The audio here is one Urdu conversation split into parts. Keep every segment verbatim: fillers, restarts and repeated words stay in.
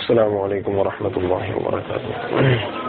السلام علیکم ورحمۃ اللہ وبرکاتہ۔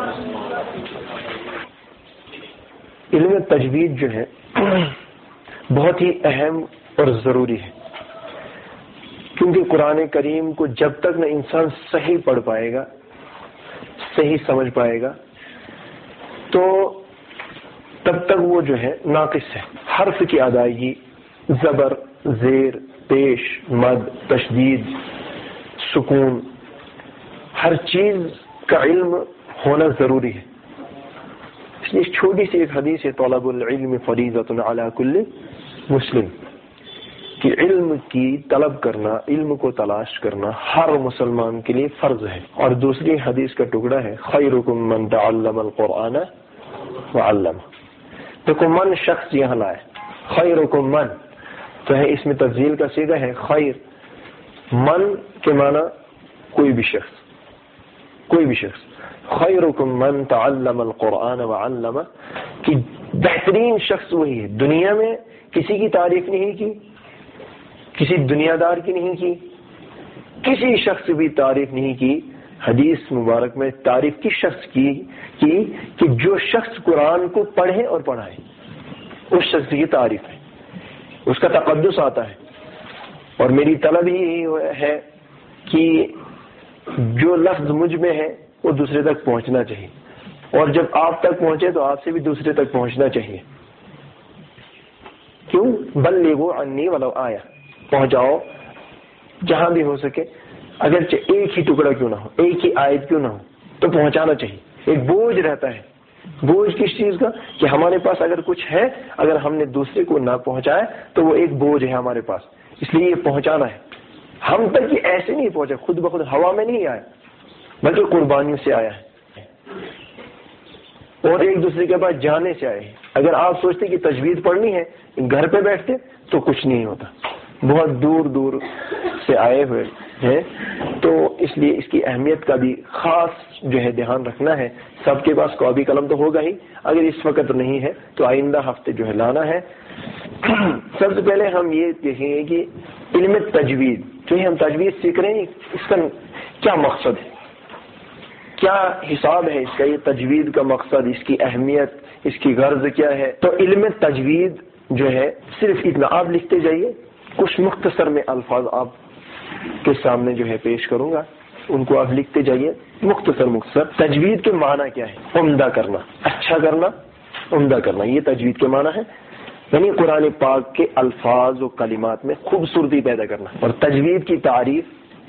علم تجوید جو ہے بہت ہی اہم اور ضروری ہے، کیونکہ قرآن کریم کو جب تک نہ انسان صحیح پڑھ پائے گا، صحیح سمجھ پائے گا، تو تب تک وہ جو ہے ناقص ہے۔ حرف کی ادائیگی، زبر، زیر، پیش، مد، تشدید، سکون، ہر چیز کا علم ہونا ضروری ہے۔ اس لیے چھوٹی سی ایک حدیث ہے، طلب العلم فریضۃ علی کل مسلم، کہ علم کی طلب کرنا، علم کو تلاش کرنا ہر مسلمان کے لیے فرض ہے۔ اور دوسری حدیث کا ٹکڑا ہے، خیرکم من تعلم القرآن وعلمہ۔ دیکھو من شخص یہاں لائے، خیرکم من تو ہے، اس میں تفضیل کا صیغہ ہے خیر۔ من کے معنی کوئی بھی شخص، کوئی بھی شخص۔ خیرکم من تعلم القرآن وعلمہ، کہ بہترین شخص وہی ہے۔ دنیا میں کسی کی تعریف نہیں کی، کسی دنیا دار کی نہیں کی، کسی شخص بھی تعریف نہیں کی۔ حدیث مبارک میں تعریف کس شخص کی کی کہ جو شخص قرآن کو پڑھے اور پڑھائے، اس شخص کی تعریف ہے، اس کا تقدس آتا ہے۔ اور میری طلب یہی ہے کہ جو لفظ مجھ میں ہے وہ دوسرے تک پہنچنا چاہیے، اور جب آپ تک پہنچے تو آپ سے بھی دوسرے تک پہنچنا چاہیے۔ کیوں؟ بلغوا عنی ولو آیا، پہنچاؤ جہاں بھی ہو سکے، اگرچہ ایک ہی ٹکڑا کیوں نہ ہو، ایک ہی آیت کیوں نہ ہو، تو پہنچانا چاہیے۔ ایک بوجھ رہتا ہے، بوجھ کس چیز کا؟ کہ ہمارے پاس اگر کچھ ہے، اگر ہم نے دوسرے کو نہ پہنچایا تو وہ ایک بوجھ ہے ہمارے پاس، اس لیے یہ پہنچانا ہے۔ ہم تک یہ ایسے نہیں پہنچا، خود بخود ہوا میں نہیں آیا، بلکہ قربانیوں سے آیا ہے، اور ایک دوسرے کے پاس جانے سے آئے ہیں۔ اگر آپ سوچتے کہ تجوید پڑھنی ہے گھر پہ بیٹھتے تو کچھ نہیں ہوتا، بہت دور دور سے آئے ہوئے ہیں، تو اس لیے اس کی اہمیت کا بھی خاص جو ہے دھیان رکھنا ہے۔ سب کے پاس کاپی قلم تو ہوگا ہی، اگر اس وقت نہیں ہے تو آئندہ ہفتے جو ہے لانا ہے۔ سب سے پہلے ہم یہ دیکھیں گے کہ علم تجوید جو ہے، ہم تجوید سیکھ رہے ہیں، اس کا کیا مقصد ہے، کیا حساب ہے اس کا، یہ تجوید کا مقصد، اس کی اہمیت، اس کی غرض کیا ہے۔ تو علم تجوید جو ہے صرف اتنا آپ لکھتے جائیے، کچھ مختصر میں الفاظ آپ کے سامنے جو ہے پیش کروں گا، ان کو آپ لکھتے جائیے مختصر مختصر۔ تجوید کے معنی کیا ہے؟ عمدہ کرنا، اچھا کرنا، عمدہ کرنا، یہ تجوید کے معنی ہے، یعنی قرآن پاک کے الفاظ و کلمات میں خوبصورتی پیدا کرنا۔ اور تجوید کی تعریف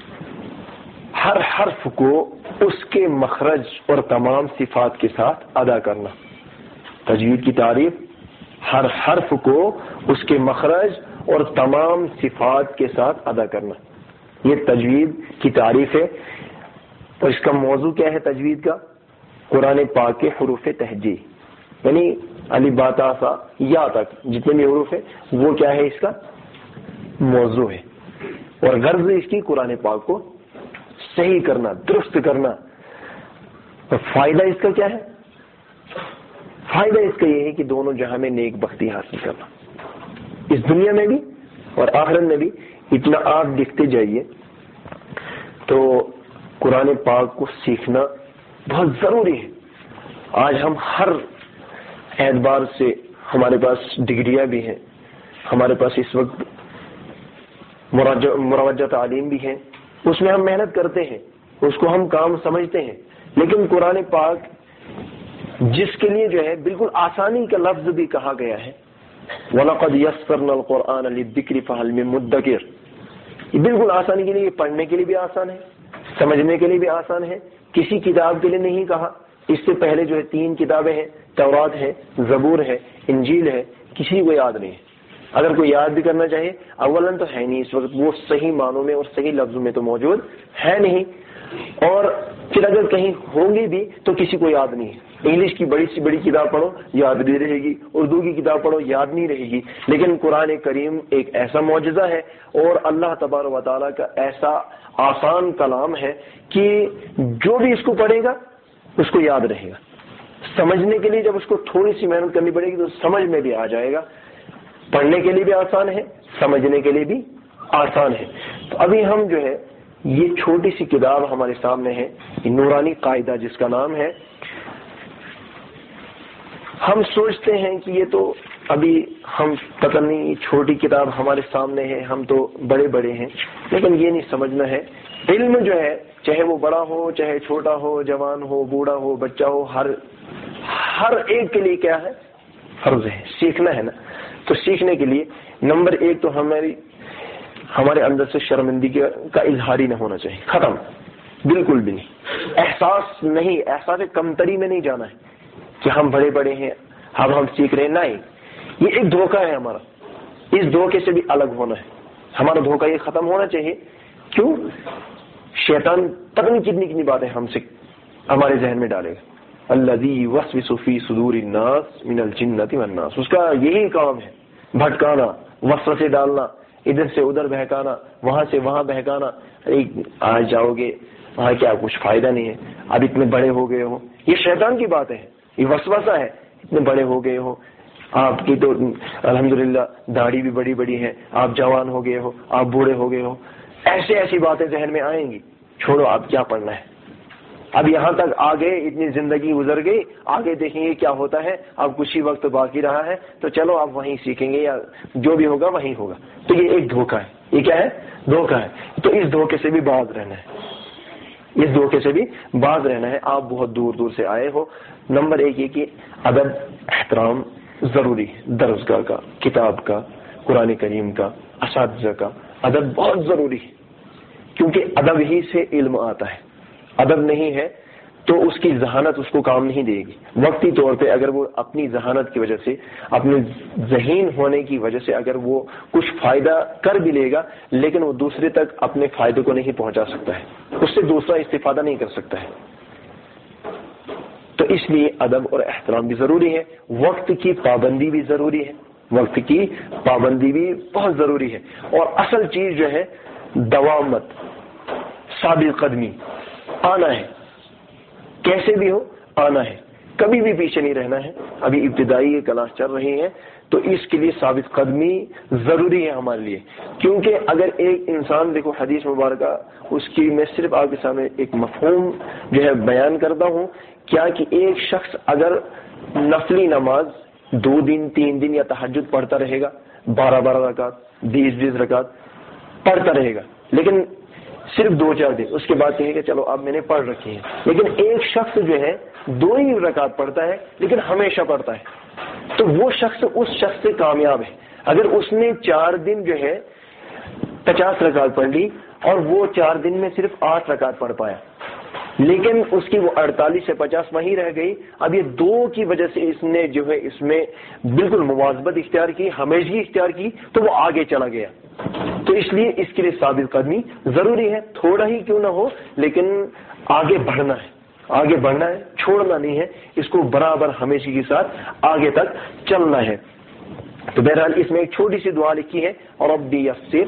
ہر حرف کو اس کے مخرج اور تمام صفات کے ساتھ ادا کرنا۔ تجوید کی تعریف ہر حرف کو اس کے مخرج اور تمام صفات کے ساتھ ادا کرنا، یہ تجوید کی تعریف ہے۔ اور اس کا موضوع کیا ہے تجوید کا؟ قرآن پاک کے حروف تہجی، یعنی الف با تا سا یا تک جتنے بھی حروف ہیں وہ کیا ہے، اس کا موضوع ہے۔ اور غرض اس کی قرآن پاک کو صحیح کرنا، درست کرنا۔ اور فائدہ اس کا کیا ہے؟ فائدہ اس کا یہ ہے کہ دونوں جہاں میں نیک بختی حاصل کرنا، اس دنیا میں بھی اور آخرت میں بھی۔ اتنا آپ لکھتے جائیے۔ تو قرآن پاک کو سیکھنا بہت ضروری ہے۔ آج ہم ہر اعتبار سے، ہمارے پاس ڈگریاں بھی ہیں، ہمارے پاس اس وقت مروجہ تعلیم بھی ہے، اس میں ہم محنت کرتے ہیں، اس کو ہم کام سمجھتے ہیں، لیکن قرآن پاک جس کے لیے جو ہے بالکل آسانی کا لفظ بھی کہا گیا ہے، وَلَقَدْ يَسَّرْنَا الْقُرْآنَ لِلذِّكْرِ فَهَلْ مِن مُدَّكِرٍ، یہ بالکل آسانی کے لیے، پڑھنے کے لیے بھی آسان ہے، سمجھنے کے لیے بھی آسان ہے۔ کسی کتاب کے لیے نہیں کہا۔ اس سے پہلے جو ہے تین کتابیں ہیں، تورات ہے، زبور ہے، انجیل ہے، کسی کو یاد نہیں ہے۔ اگر کوئی یاد بھی کرنا چاہے، اولاً تو ہے نہیں اس وقت، وہ صحیح معنوں میں اور صحیح لفظوں میں تو موجود ہے نہیں، اور پھر اگر کہیں ہوں گی بھی تو کسی کو یاد نہیں ہے۔ انگلش کی بڑی سی بڑی کتاب پڑھو یاد نہیں رہے گی، اردو کی کتاب پڑھو یاد نہیں رہے گی، لیکن قرآن کریم ایک ایسا معجزہ ہے اور اللہ تبارک و تعالیٰ کا ایسا آسان کلام ہے کہ جو بھی اس کو پڑھے گا اس کو یاد رہے گا۔ سمجھنے کے لیے جب اس کو تھوڑی سی محنت کرنی پڑے گی تو سمجھ میں بھی آ جائے گا۔ پڑھنے کے لیے بھی آسان ہے، سمجھنے کے لیے بھی آسان ہے۔ تو ابھی ہم جو ہے یہ چھوٹی سی کتاب ہمارے سامنے ہے، نورانی قاعدہ جس کا نام ہے. ہم سوچتے ہیں کہ یہ تو ابھی ہم پتہ نہیں چھوٹی کتاب ہمارے سامنے ہے، ہم تو بڑے بڑے ہیں، لیکن یہ نہیں سمجھنا ہے علم جو ہے چاہے وہ بڑا ہو چاہے چھوٹا ہو، جوان ہو بوڑھا ہو بچہ ہو، ہر ہر ایک کے لیے کیا ہے؟ فرض ہے، سیکھنا ہے نا. تو سیکھنے کے لیے نمبر ایک تو ہماری ہمارے اندر سے شرمندگی کا اظہار ہی نہ ہونا چاہیے، ختم، بالکل بھی نہیں. احساس نہیں، احساس کمتری میں نہیں جانا ہے کہ ہم بڑے بڑے ہیں اب ہم سیکھ رہے ہیں، نہیں. یہ ایک دھوکہ ہے ہمارا، اس دھوکے سے بھی الگ ہونا ہے. ہمارا دھوکہ یہ ختم ہونا چاہیے. کیوں؟ شیطان پتہ نہیں کتنی کتنی باتیں ہم سے ہمارے ذہن میں ڈالے گا. الذی یوسوس فی صدور الناس من الجنۃ والناس، اس کا یہی کام ہے، بھٹکانا، وسوسے ڈالنا، ادھر سے ادھر بہکانا، وہاں سے وہاں بہکانا. آج جاؤ گے وہاں کیا کچھ فائدہ نہیں ہے، اب اتنے بڑے ہو گئے ہو. یہ شیطان کی باتیں ہیں، یہ وسوسہ ہے. اتنے بڑے ہو گئے ہو، آپ کی تو الحمدللہ داڑھی بھی بڑی بڑی ہے، آپ جوان ہو گئے ہو، آپ بوڑھے ہو گئے ہو. ایسے ایسی باتیں ذہن میں آئیں گی. چھوڑو، آپ کیا پڑھنا ہے، اب یہاں تک آگے اتنی زندگی گزر گئی، آگے دیکھیں گے کیا ہوتا ہے. اب کچھ ہی وقت باقی رہا ہے تو چلو آپ وہیں سیکھیں گے، یا جو بھی ہوگا وہیں ہوگا. تو یہ ایک دھوکہ ہے. یہ کیا ہے؟ دھوکہ ہے. تو اس دھوکے سے بھی باز رہنا ہے، اس دھوکے سے بھی باز رہنا ہے. آپ بہت دور دور سے آئے ہو. نمبر ایک یہ کہ ادب احترام ضروری ہے، درسگاہ کا، کتاب کا، قرآن کریم کا، اساتذہ کا ادب بہت ضروری ہے، کیونکہ ادب ہی سے علم آتا ہے. ادب نہیں ہے تو اس کی ذہانت اس کو کام نہیں دے گی. وقتی طور پہ اگر وہ اپنی ذہانت کی وجہ سے، اپنے ذہین ہونے کی وجہ سے اگر وہ کچھ فائدہ کر بھی لے گا، لیکن وہ دوسرے تک اپنے فائدے کو نہیں پہنچا سکتا ہے، اس سے دوسرا استفادہ نہیں کر سکتا ہے. تو اس لیے ادب اور احترام بھی ضروری ہے. وقت کی پابندی بھی ضروری ہے، وقت کی پابندی بھی بہت ضروری ہے. اور اصل چیز جو ہے دوامت، ثابت قدمی، آنا ہے، کیسے بھی ہو آنا ہے، کبھی بھی پیچھے نہیں رہنا ہے. ابھی ابتدائی کلاس چل رہی ہے تو اس کے لیے ثابت قدمی ضروری ہے ہمارے لیے. کیونکہ اگر ایک انسان، دیکھو حدیث مبارکہ، اس کی میں صرف آپ کے سامنے ایک مفہوم جو ہے بیان کرتا ہوں. کیا کہ ایک شخص اگر نفلی نماز دو دن تین دن یا تہجد پڑھتا رہے گا، بارہ بارہ رکعت، بیس بیس رکعت پڑھتا رہے گا، لیکن صرف دو چار دن، اس کے بعد کہیں کہ چلو اب میں نے پڑھ رکھی ہے. لیکن ایک شخص جو ہے دو ہی رکعت پڑھتا ہے لیکن ہمیشہ پڑھتا ہے، تو وہ شخص اس شخص سے کامیاب ہے. اگر اس نے چار دن جو ہے پچاس رکعت پڑھ لی اور وہ چار دن میں صرف آٹھ رکعت پڑھ پایا، لیکن اس کی وہ اڑتالیس سے پچاس وہیں رہ گئی. اب یہ دو کی وجہ سے اس نے جو ہے اس میں بالکل مواظبت اختیار کی، ہمیشگی اختیار کی، تو وہ آگے چلا گیا. تو اس لیے اس کے لیے ثابت قدمی ضروری ہے، تھوڑا ہی کیوں نہ ہو لیکن آگے بڑھنا ہے، آگے بڑھنا ہے، چھوڑنا نہیں ہے، اس کو برابر ہمیشگی کے ساتھ آگے تک چلنا ہے. تو بہرحال اس میں ایک چھوٹی سی دعا لکھی ہے، ربی یسر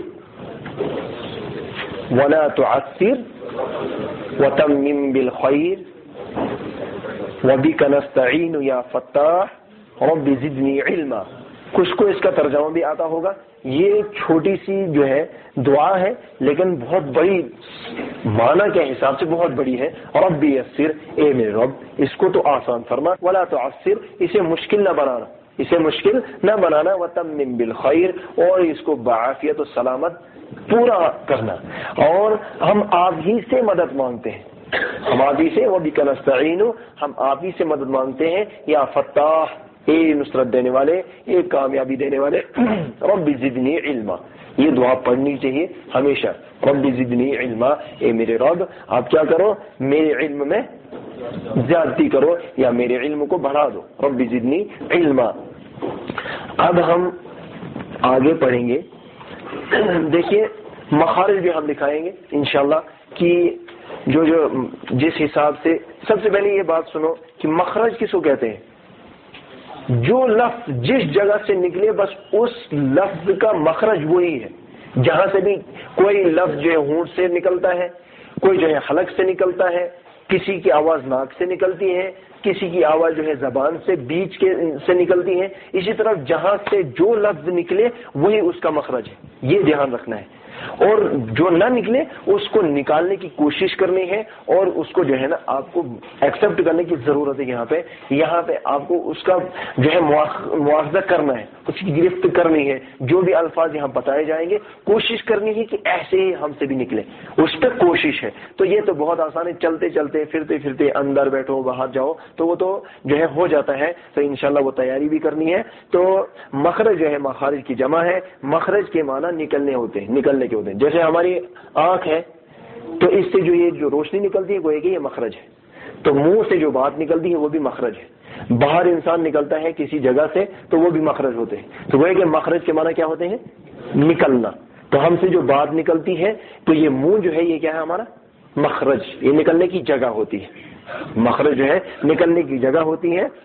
ولا تعسر وتمم بالخیر وبک نستعین یا فتاح رب زدنی علما. کچھ کو اس کا ترجمہ بھی آتا ہوگا. یہ چھوٹی سی جو ہے دعا ہے لیکن بہت بڑی معنی کے حساب سے بہت بڑی ہے. رب یسر، اے میرے رب اس کو تو آسان فرما، ولا تعسر اسے مشکل نہ بنانا، اسے مشکل نہ بنانا، وتمم بالخیر اور اس کو بعافیت و سلامت پورا کرنا. اور ہم آپ ہی سے مدد مانگتے ہیں، ہم آپ ہی سے، وبک نستعین ہم آپ ہی سے مدد مانگتے ہیں، یا فتاح اے نصرت دینے والے، اے کامیابی دینے والے. رب زدنی علما، یہ دعا پڑھنی چاہیے ہمیشہ. رب زدنی علما، اے میرے رب آپ کیا کرو، میرے علم میں زیادتی کرو یا میرے علم کو بڑھا دو. رب زدنی علما. اب ہم آگے پڑھیں گے. دیکھیے مخارج بھی ہم دکھائیں گے انشاءاللہ کہ جو جو جس حساب سے. سب سے پہلے یہ بات سنو کہ مخرج کس کو کہتے ہیں؟ جو لفظ جس جگہ سے نکلے بس اس لفظ کا مخرج وہی ہے. جہاں سے بھی کوئی لفظ جو ہے ہونٹ سے نکلتا ہے، کوئی جو ہے حلق سے نکلتا ہے، کسی کی آواز ناک سے نکلتی ہے، کسی کی آواز جو ہے زبان سے بیچ کے سے نکلتی ہے. اسی طرح جہاں سے جو لفظ نکلے وہی اس کا مخرج ہے، یہ دھیان رکھنا ہے. اور جو نہ نکلے اس کو نکالنے کی کوشش کرنی ہے اور اس کو جو ہے نا آپ کو ایکسپٹ کرنے کی ضرورت ہے. یہاں پہ یہاں پہ آپ کو اس کا جو ہے مواخذہ کرنا ہے, اس کی گرفت کرنی ہے. جو بھی الفاظ یہاں بتائے جائیں گے کوشش کرنی ہے کہ ایسے ہی ہم سے بھی نکلے, اس پہ کوشش ہے. تو یہ تو بہت آسان ہے, چلتے چلتے پھرتے پھرتے اندر بیٹھو باہر جاؤ تو وہ تو جو ہے ہو جاتا ہے. تو انشاءاللہ وہ تیاری بھی کرنی ہے. تو مخرج جو ہے مخارج کی جمع ہے. مخرج کے معنی نکلنے ہوتے ہیں, نکلنے کے ہوتے ہیں. جیسے ہماری آنکھ ہے تو اس سے جو یہ جو روشنی نکلتی ہے وہ کہ یہ مخرج ہے. تو منہ سے جو بات نکلتی ہے وہ بھی مخرج ہے. باہر انسان نکلتا ہے کسی جگہ سے تو وہ بھی مخرج ہوتے ہیں. تو وہ کہ مخرج کے معنی کیا ہوتے ہیں؟ نکلنا. تو ہم سے جو بات نکلتی ہے تو یہ منہ جو ہے یہ کیا ہے ہمارا مخرج, یہ نکلنے کی جگہ ہوتی ہے. مخرج جو ہے نکلنے کی جگہ ہوتی ہے.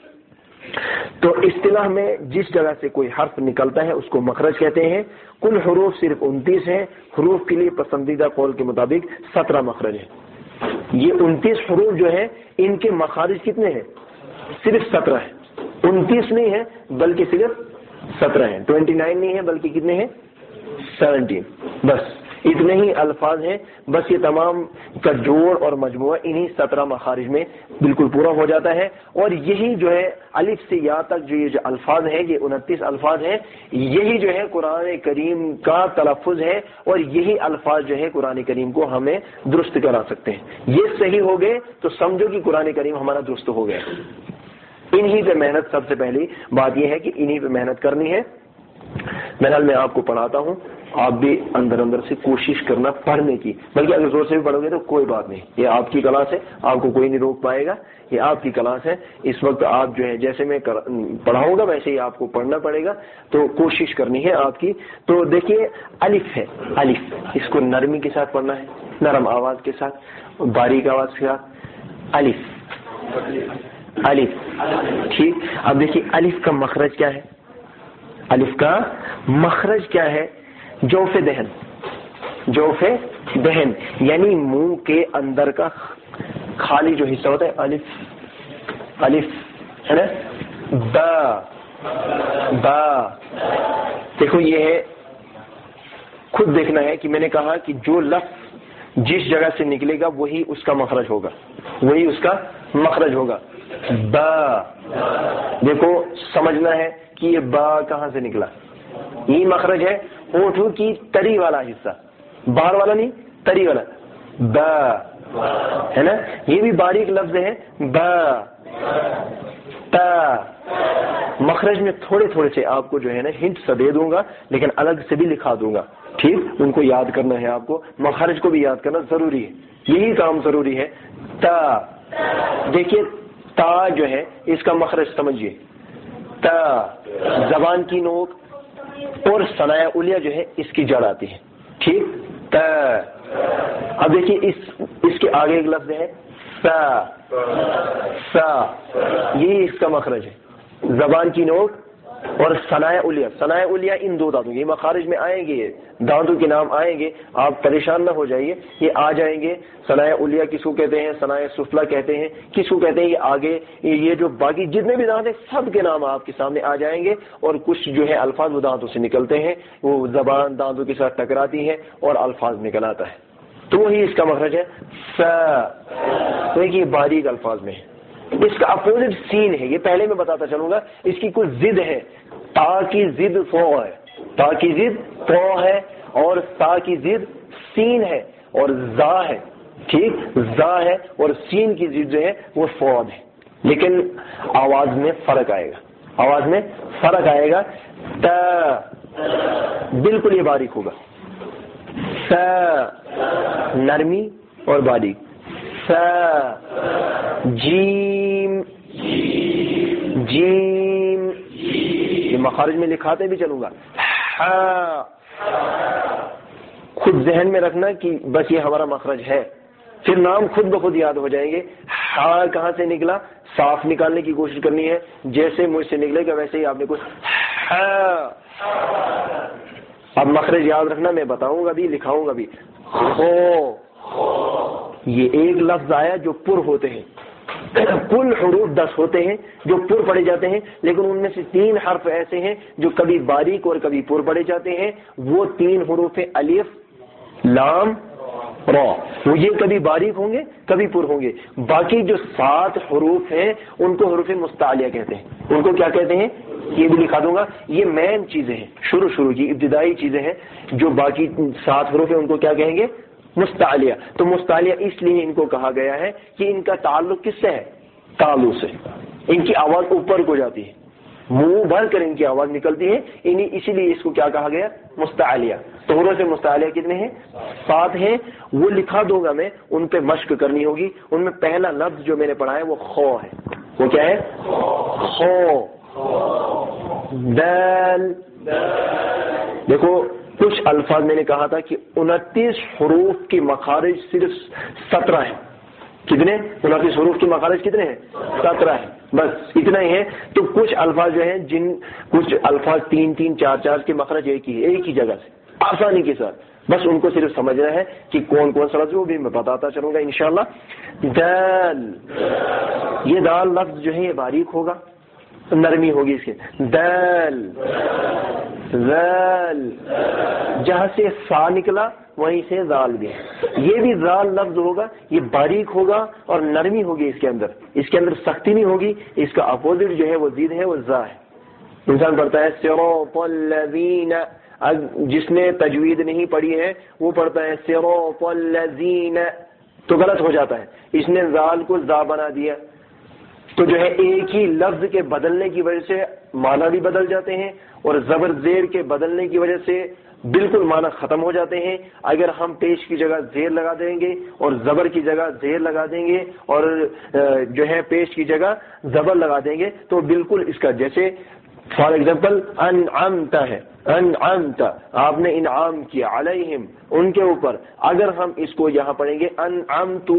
تو اصطلاح میں جس جگہ سے کوئی حرف نکلتا ہے اس کو مخرج کہتے ہیں. کل حروف صرف انتیس ہیں. حروف کے لیے پسندیدہ قول کے مطابق سترہ مخرج ہیں. یہ انتیس حروف جو ہیں ان کے مخارج کتنے ہیں؟ صرف سترہ ہیں. انتیس نہیں ہے بلکہ صرف سترہ ہیں. ٹوینٹی نائن نہیں ہے بلکہ کتنے ہیں؟ سیونٹین. بس اتنے ہی الفاظ ہیں. بس یہ تمام کا جوڑ اور مجموعہ انہی سترہ مخارج میں بالکل پورا ہو جاتا ہے. اور یہی جو ہے الف سے یا تک جو یہ جو الفاظ ہیں یہ انتیس الفاظ ہیں, یہی جو ہے قرآن کریم کا تلفظ ہے. اور یہی الفاظ جو ہے قرآن کریم کو ہمیں درست کرا سکتے ہیں. یہ صحیح ہو گئے تو سمجھو کہ قرآن کریم ہمارا درست ہو گیا. انہی پہ محنت, سب سے پہلی بات یہ ہے کہ انہی پہ محنت کرنی ہے. بہرحال میں آپ کو پڑھاتا ہوں, آپ بھی اندر اندر سے کوشش کرنا پڑھنے کی. بلکہ اگر زور سے بھی پڑھو گے تو کوئی بات نہیں, یہ آپ کی کلاس ہے, آپ کو کوئی نہیں روک پائے گا. یہ آپ کی کلاس ہے. اس وقت آپ جو ہے جیسے میں پڑھاؤں گا ویسے ہی آپ کو پڑھنا پڑے گا. تو کوشش کرنی ہے آپ کی. تو دیکھیے الف ہے, الف اس کو نرمی کے ساتھ پڑھنا ہے, نرم آواز کے ساتھ, باریک آواز کے ساتھ. الف الف ٹھیک. اب دیکھیے الف کا مخرج کیا ہے؟ الف کا مخرج کیا ہے؟ جوف دہن. جوف دہن یعنی منہ کے اندر کا خالی جو حصہ ہوتا ہے. الف الف ہے نا, با با. دیکھو یہ ہے, خود دیکھنا ہے کہ میں نے کہا کہ جو لفظ جس جگہ سے نکلے گا وہی اس کا مخرج ہوگا, وہی اس کا مخرج ہوگا. با. دیکھو سمجھنا ہے کہ یہ با کہاں سے نکلا. یہ مخرج ہے ہونٹوں کی تری والا حصہ, باہر والا نہیں, تری والا. با ہے نا, یہ بھی باریک لفظ ہے. با تا. مخرج میں تھوڑے تھوڑے سے آپ کو جو ہے نا ہنٹ سا دے دوں گا, لیکن الگ سے بھی لکھا دوں گا. ٹھیک, ان کو یاد کرنا ہے آپ کو. مخرج کو بھی یاد کرنا ضروری ہے, یہی کام ضروری ہے. تا. دیکھیے تا جو ہے اس کا مخرج سمجھیے. تا زبان کی نوک اور ثنایا علیہ جو ہے اس کی جڑ آتی ہے. ٹھیک. تا. اب دیکھیے اس اس کے آگے ایک لفظ ہے سا. سا یہی اس کا مخرج ہے. زبان کی نوک اور ثنایا علیہ. ثنایا علیہ ان دو دانتوں, یہ مخارج میں آئیں گے, دانتوں کے نام آئیں گے, آپ پریشان نہ ہو جائیے, یہ آ جائیں گے. ثنایا علیہ کس کو کہتے ہیں؟ ثنایا سفلا کہتے ہیں. کس کو کہتے ہیں؟ یہ آگے یہ جو باقی جتنے بھی دانت ہیں سب کے نام آپ کے سامنے آ جائیں گے. اور کچھ جو ہے الفاظ وہ دانتوں سے نکلتے ہیں, وہ زبان دانتوں کے ساتھ ٹکراتی ہے اور الفاظ نکل آتا ہے. تو وہی اس کا مخرج ہے سا. تو یہ باریک الفاظ میں ہے. اس کا اپوزٹ سین ہے, یہ پہلے میں بتاتا چلوں گا. اس کی کچھ ضد ہے. تا کی ضد فو ہے, تا کی ضد فو ہے, اور تا کی ضد سین ہے اور زا ہے. ٹھیک, زا ہے اور سین کی ضد جو ہے وہ فواد ہے. لیکن آواز میں فرق آئے گا, آواز میں فرق آئے گا. تا بالکل یہ باریک ہوگا. سا نرمی اور باریک. سا. جیم جیم یہ مخارج میں لکھاتے بھی چلوں گا. ہا. خود ذہن میں رکھنا کہ بس یہ ہمارا مخرج ہے, پھر نام خود بخود یاد ہو جائیں گے. ہا کہاں سے نکلا, صاف نکالنے کی کوشش کرنی ہے. جیسے مجھ سے نکلے گا ویسے ہی آپ نے کچھ ہا. اب مخرج یاد رکھنا, میں بتاؤں گا بھی لکھاؤں گا بھی. خو. یہ ایک لفظ آیا جو پر ہوتے ہیں. کل حروف دس ہوتے ہیں جو پر پڑے جاتے ہیں, لیکن ان میں سے تین حرف ایسے ہیں جو کبھی باریک اور کبھی پر پڑے جاتے ہیں. وہ تین حروف الف لام را، وہ یہ کبھی باریک ہوں گے کبھی پر ہوں گے. باقی جو سات حروف ہیں ان کو حروف مستعلیہ کہتے ہیں. ان کو کیا کہتے ہیں؟ یہ بھی لکھا دوں گا. یہ مین چیزیں ہیں، شروع شروع کی ابتدائی چیزیں ہیں. جو باقی سات حروف ہیں ان کو کیا کہیں گے؟ مستعلیہ. تو مستعلیہ اس لیے ان کو کہا گیا ہے کہ ان کا تعلق کس سے ہے؟ تالو سے. ان کی آواز اوپر کو جاتی ہے، منہ بھر کر ان کی آواز نکلتی ہے، انہیں اسی لیے اس کو کیا کہا گیا؟ مستعلیہ. تو حروف مستعلیہ کتنے ہیں؟ سات ہیں. وہ لکھا دوں گا میں، ان پہ مشق کرنی ہوگی. ان میں پہلا لفظ جو میں نے پڑھا ہے وہ خو ہے. وہ کیا ہے؟ خو. دال. دیکھو کچھ الفاظ میں نے کہا تھا کہ انتیس حروف کی مخارج صرف سترہ ہیں. کتنے؟ انتیس حروف کی مخارج کتنے ہیں؟ سترہ ہیں. بس اتنا ہی ہے. تو کچھ الفاظ جو ہیں جن کچھ الفاظ تین تین چار چار کے مخرج ایک ہی ایک ہی جگہ سے آسانی کے ساتھ، بس ان کو صرف سمجھنا ہے کہ کون کون سا لفظ، وہ بھی میں بتاتا چلوں گا انشاءاللہ. دال. یہ دال لفظ جو ہے یہ باریک ہوگا، نرمی ہوگی اس کے. دال. ذال. جہاں سے سا نکلا وہیں سے زال بھی. یہ بھی زال لفظ ہوگا، یہ باریک ہوگا اور نرمی ہوگی اس کے اندر. اس کے اندر سختی نہیں ہوگی. اس کا اپوزٹ جو ہے وہ زید ہے، وہ زا ہے. انسان پڑھتا ہے صراط الذین، جس نے تجوید نہیں پڑھی ہے وہ پڑھتا ہے صراط الذین، تو غلط ہو جاتا ہے. اس نے زال کو زا بنا دیا. تو جو ہے ایک ہی لفظ کے بدلنے کی وجہ سے معنی بھی بدل جاتے ہیں، اور زبر زیر کے بدلنے کی وجہ سے بالکل معنی ختم ہو جاتے ہیں. اگر ہم پیش کی جگہ زیر لگا دیں گے اور زبر کی جگہ زیر لگا دیں گے اور جو ہے پیش کی جگہ زبر لگا دیں گے تو بالکل اس کا، جیسے فار ایگزامپل انعمت ہے، انعمت، آپ نے انعام کیا، علیہم، ان کے اوپر. اگر ہم اس کو یہاں پڑھیں گے انعمت،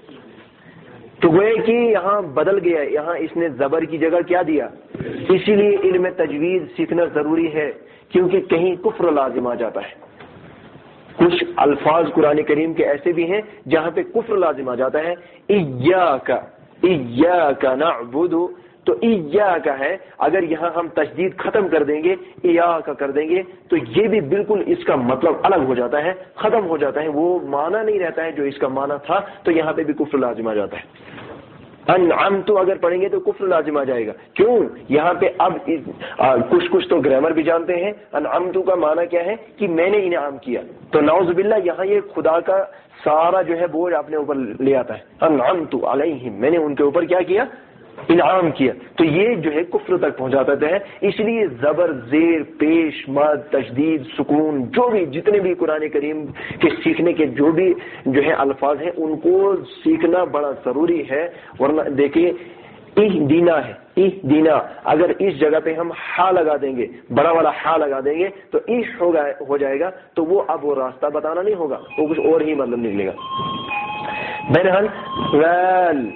تو گوئے کہ یہاں بدل گیا، یہاں اس نے زبر کی جگہ کیا دیا. اسی لیے علم تجوید سیکھنا ضروری ہے، کیونکہ کہیں کفر لازم آ جاتا ہے. کچھ الفاظ قرآن کریم کے ایسے بھی ہیں جہاں پہ کفر لازم آ جاتا ہے. ایاک، ایاک نعبد، تو ایاک ہے، اگر یہاں ہم تشدید ختم کر دیں گے، ایاک کر دیں گے، تو یہ بھی بالکل اس کا مطلب الگ ہو جاتا ہے، ختم ہو جاتا ہے، وہ معنی نہیں رہتا ہے جو اس کا معنی تھا. تو یہاں پہ بھی کفر لازم آ جاتا ہے. انعمت اگر پڑھیں گے تو کفر لازم آ جائے گا. کیوں؟ یہاں پہ اب کچھ کچھ تو گرامر بھی جانتے ہیں. انعمت کا معنی کیا ہے؟ کہ میں نے انعام کیا. تو نعوذ باللہ یہاں یہ خدا کا سارا جو ہے بوجھ اپنے اوپر لے آتا ہے. انعمت علیہم، میں نے ان کے اوپر کیا کیا؟ انعام کیا. تو یہ جو ہے کفر تک پہنچاتا ہے. اس لیے زبر، زیر، پیش، مد، تشدید، سکون، جو بھی جتنے بھی قرآن کریم کے سیکھنے کے جو بھی جو ہے الفاظ ہیں ان کو سیکھنا بڑا ضروری ہے. ورنہ دیکھیے اہدینا ہے، اہدینا، اگر اس جگہ پہ ہم ہا لگا دیں گے، بڑا والا ہا لگا دیں گے تو عش ہو جائے گا. تو وہ اب وہ راستہ بتانا نہیں ہوگا، وہ کچھ اور ہی مطلب نکلے گا. بہرحال ویل،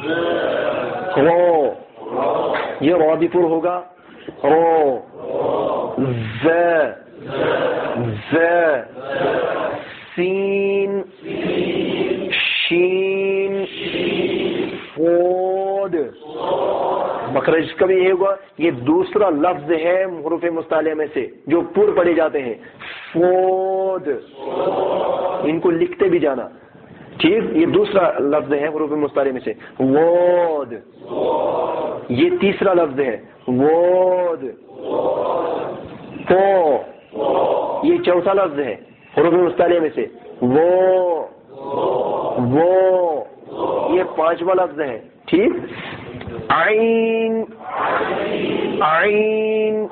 رو، یہ رودی پر ہوگا. رو، ز، ز، سین، شین، فود. مخرج کا بھی یہ ہوگا. یہ دوسرا لفظ ہے حروف مستعلیہ میں سے جو پر پڑے جاتے ہیں. فود، ان کو لکھتے بھی جانا. ٹھیک، یہ دوسرا لفظ ہے حروف مستعلیہ میں سے. وود، یہ تیسرا لفظ ہے. وود. تو، یہ چوتھا لفظ ہے حروف مستعلیہ میں سے. وہ، وہ، یہ پانچواں لفظ ہے. ٹھیک. عین، عین،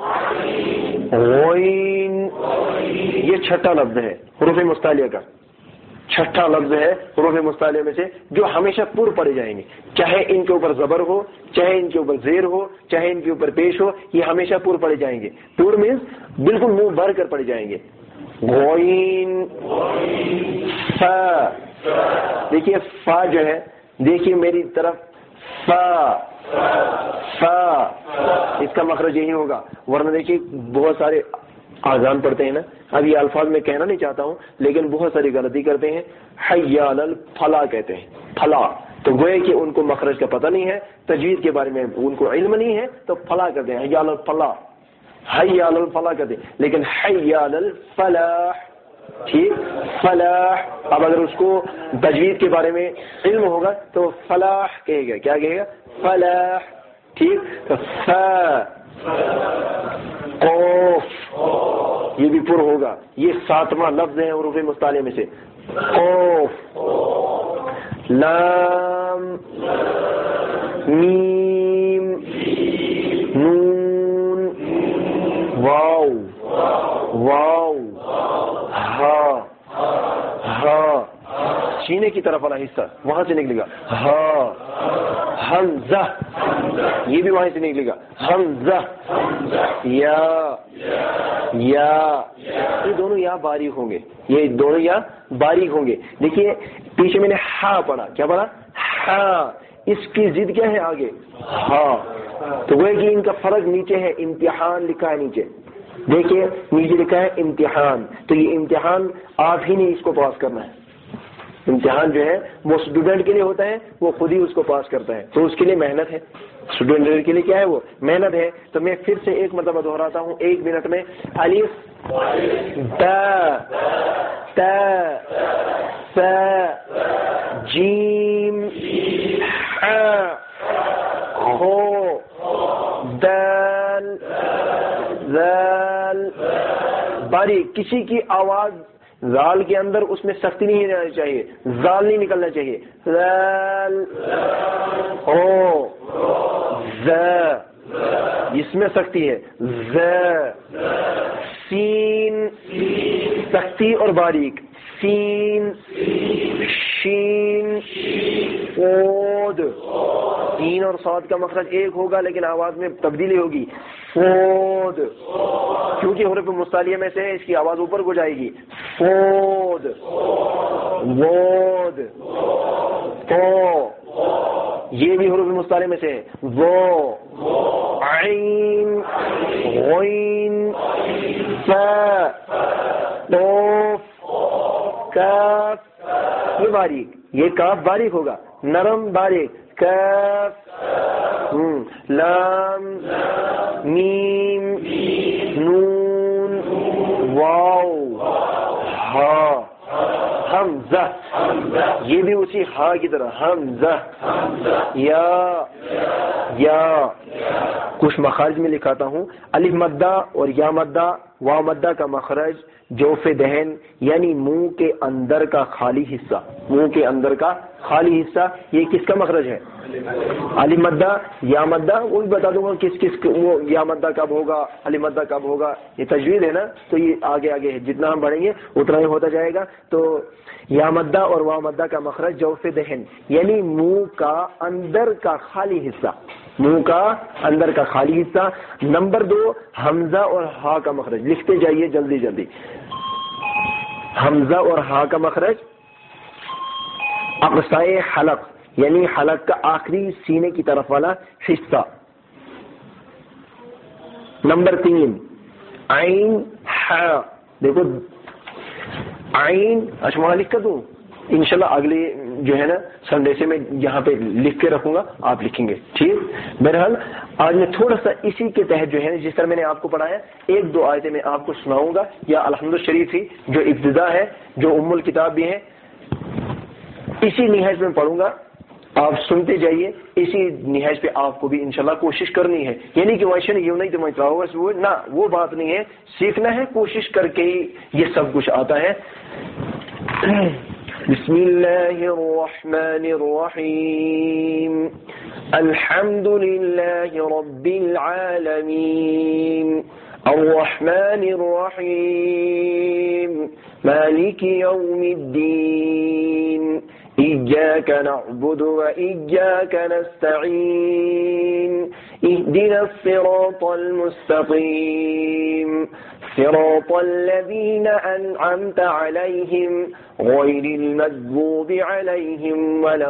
غین، یہ چھٹا لفظ ہے حروف مستعلیہ کا. چھٹا لفظ ہے حروف مستعلیہ میں سے جو ہمیشہ پر پڑے جائیں گے، چاہے ان کے اوپر زبر ہو، چاہے ان کے اوپر زیر ہو، چاہے ان کے اوپر پیش ہو، یہ ہمیشہ پر پڑے جائیں گے. پر مینس بالکل منہ بھر کر پڑے جائیں گے. غین، فا، دیکھیے فا جو ہے، دیکھیے میری طرف، فا، فا، اس کا مخرج یہی ہوگا. ورنہ دیکھیے بہت سارے آزان پڑھتے ہیں نا، اب یہ الفاظ میں کہنا نہیں چاہتا ہوں لیکن بہت ساری غلطی کرتے ہیں. حی علی الفلاح کہتے ہیں، فلاح. تو گوئے کہ ان کو مخرج کا پتہ نہیں ہے، تجوید کے بارے میں ان کو علم نہیں ہے، تو فلاح کرتے ہیں، حی علی الفلاح، حی علی الفلاح کہتے ہیں. لیکن حی علی الفلاح، ٹھیک. فلاح. اب اگر اس کو تجوید کے بارے میں علم ہوگا تو فلاح کہے گا. کیا کہے گا؟ فلاح. ٹھیک. تو فا قوف یہ بھی پر ہوگا. یہ ساتواں لفظ ہے حروف مستعلیہ میں سے. قوف. لام میم نون واو واو ہا ہا. سینے کی طرف والا حصہ وہاں سے نکلے گا. ہا حمزہ یہ بھی وہاں سے نکلے گا. حمزہ. یا یا یہ دونوں یا باریک ہوں گے. یہ دونوں یا باریک ہوں گے. دیکھیے پیچھے میں نے ہا پڑھا. کیا پڑھا؟ ہا. اس کی ضد کیا ہے آگے؟ ہا. تو وہ کہ ان کا فرق نیچے ہے. امتحان لکھا ہے نیچے. دیکھیے نیچے لکھا ہے امتحان. تو یہ امتحان آپ ہی نے اس کو پاس کرنا ہے. امتحان جو ہے وہ اسٹوڈنٹ کے لیے ہوتا ہے, وہ خود ہی اس کو پاس کرتا ہے. تو اس کے لیے محنت ہے. اسٹوڈنٹ کے لیے کیا ہے؟ وہ محنت ہے. تو میں پھر سے ایک مرتبہ دہراتا ہوں ایک منٹ میں. الف با تا سا جیم حا خو دال ذال. باریک. کسی کی آواز زال کے اندر اس میں سختی نہیں رہنا چاہیے. زال نہیں نکلنا چاہیے. زال او ز اس میں سختی ہے. ز سین سختی اور باریک. سین شین فود. تین اور صاد کا مخرج ایک ہوگا لیکن آواز میں تبدیلی ہوگی. فود کیونکہ حروف مستعلیہ میں سے اس کی آواز اوپر کو جائے گی. فود وود تو یہ بھی حروف مستعلیہ میں سے ہے. وہ عین غین فا قاف کاف. یہ باریک. یہ کاف باریک ہوگا. نرم باریک. کاف لام میم نون واو ہا حمزہ. یہ بھی اسی ہا کی طرح. حمزہ. یا یا کچھ مخارج میں لکھاتا ہوں. الف مدہ اور یا مدہ وا مدہ کا مخرج جوف دہن یعنی منہ کے اندر کا خالی حصہ. منہ کے اندر کا خالی حصہ یہ کس کا مخرج ہے؟ الف مدہ یا مدہ. وہ بھی بتا دوں گا کس کس وہ یا مدہ کب ہوگا الف مدہ کب ہوگا. یہ تجوید ہے نا تو یہ آگے آگے ہے. جتنا ہم بڑھیں گے اتنا ہی ہوتا جائے گا. تو یا مدہ اور وا مدہ کا مخرج جوف دہن یعنی منہ کا اندر کا خالی حصہ. منہ کا اندر کا خالی حصہ. نمبر دو حمزہ اور ہا کا مخرج. لکھتے جائیے جلدی جلدی. حمزہ اور ہا کا مخرج اقصائے حلق یعنی حلق کا آخری سینے کی طرف والا حصہ. نمبر تین عین ہا. دیکھو عین اچھا وہاں لکھ کر دوں. انشاءاللہ اگلے جو ہے نا سنڈے سے میں یہاں پہ لکھ کے رکھوں گا. آپ لکھیں گے. ٹھیک. بہرحال آج میں تھوڑا سا اسی کے تحت جو ہے جس طرح میں نے آپ کو پڑھایا ایک دو آیتیں میں آپ کو سناؤں گا. یا الحمد شریف ہی جو ابتدا ہے جو ام الکتاب بھی ہے اسی نہج میں پڑھوں گا. آپ سنتے جائیے. اسی نہج پہ آپ کو بھی انشاءاللہ کوشش کرنی ہے. یعنی کہ ویسے یوں نہیں تو میں نہ وہ بات نہیں ہے. سیکھنا ہے. کوشش کر کے ہی یہ سب کچھ آتا ہے. بسم اللہ الرحمن الرحیم. الحمد للہ رب العالمین الرحمن الرحیم مالک یوم الدین إياك نعبد وإياك نستعين اهدنا الصراط المستقيم صراط الذين أنعمت عليهم غير المغضوب عليهم ولا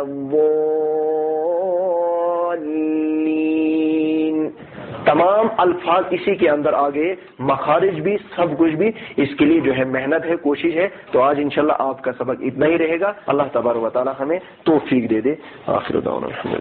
الضالين. تمام الفاظ اسی کے اندر آگے مخارج بھی سب کچھ بھی اس کے لیے جو ہے محنت ہے کوشش ہے. تو آج انشاءاللہ آپ کا سبق اتنا ہی رہے گا. اللہ تبارک و تعالی ہمیں توفیق دے دے. آخر دعوانا